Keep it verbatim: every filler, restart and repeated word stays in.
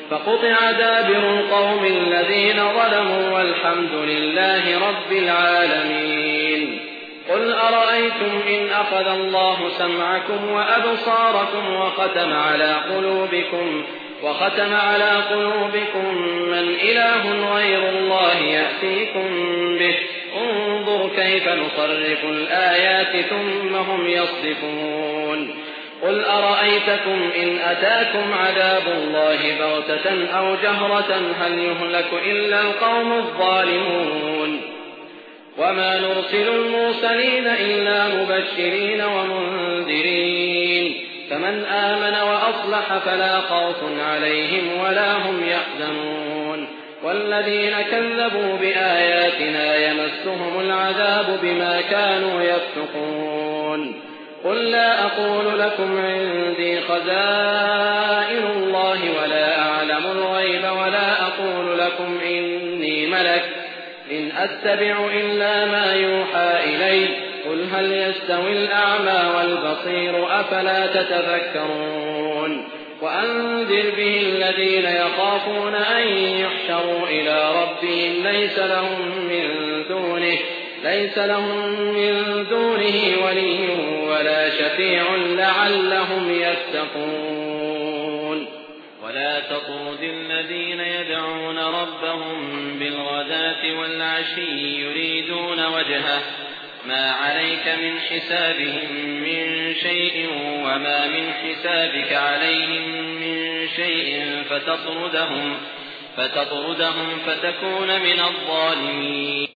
فقطع دابر القوم الذين ظلموا والحمد لله رب العالمين. قل أرأيتم إن أخذ الله سمعكم وأبصاركم وختم على قلوبكم وختم على قلوبكم من إله غير الله يأتيكم به انظر كيف نصرف الآيات ثم هم يصدفون. قل أرأيتكم إن أتاكم عذاب الله بغتة أو جهرة هل يهلك إلا القوم الظالمون. وما نرسل المرسلين إلا مبشرين ومنذرين فمن آمن وأصلح فلا خوف عليهم ولا هم يحزنون. والذين كذبوا بآياتنا يمسهم العذاب بما كانوا يفسقون. قل لا أقول لكم عندي خزائن الله ولا أعلم الغيب ولا أقول لكم إني ملك إن أتبع إلا ما يوحى إلي قل هل يستوي الأعمى والبصير أفلا تتذكرون. وأنذر به الذين يخافون أن يحشروا إلى ربهم ليس لهم من دونه ليس لهم من دونه ولي ولا شفيع لعلهم يتقون. ولا تطرد الذين يدعون ربهم بالغداة والعشي يريدون وجهه ما عليك من حسابهم من شيء وما من حسابك عليهم من شيء فتطردهم فتطردهم فتكون من الظالمين.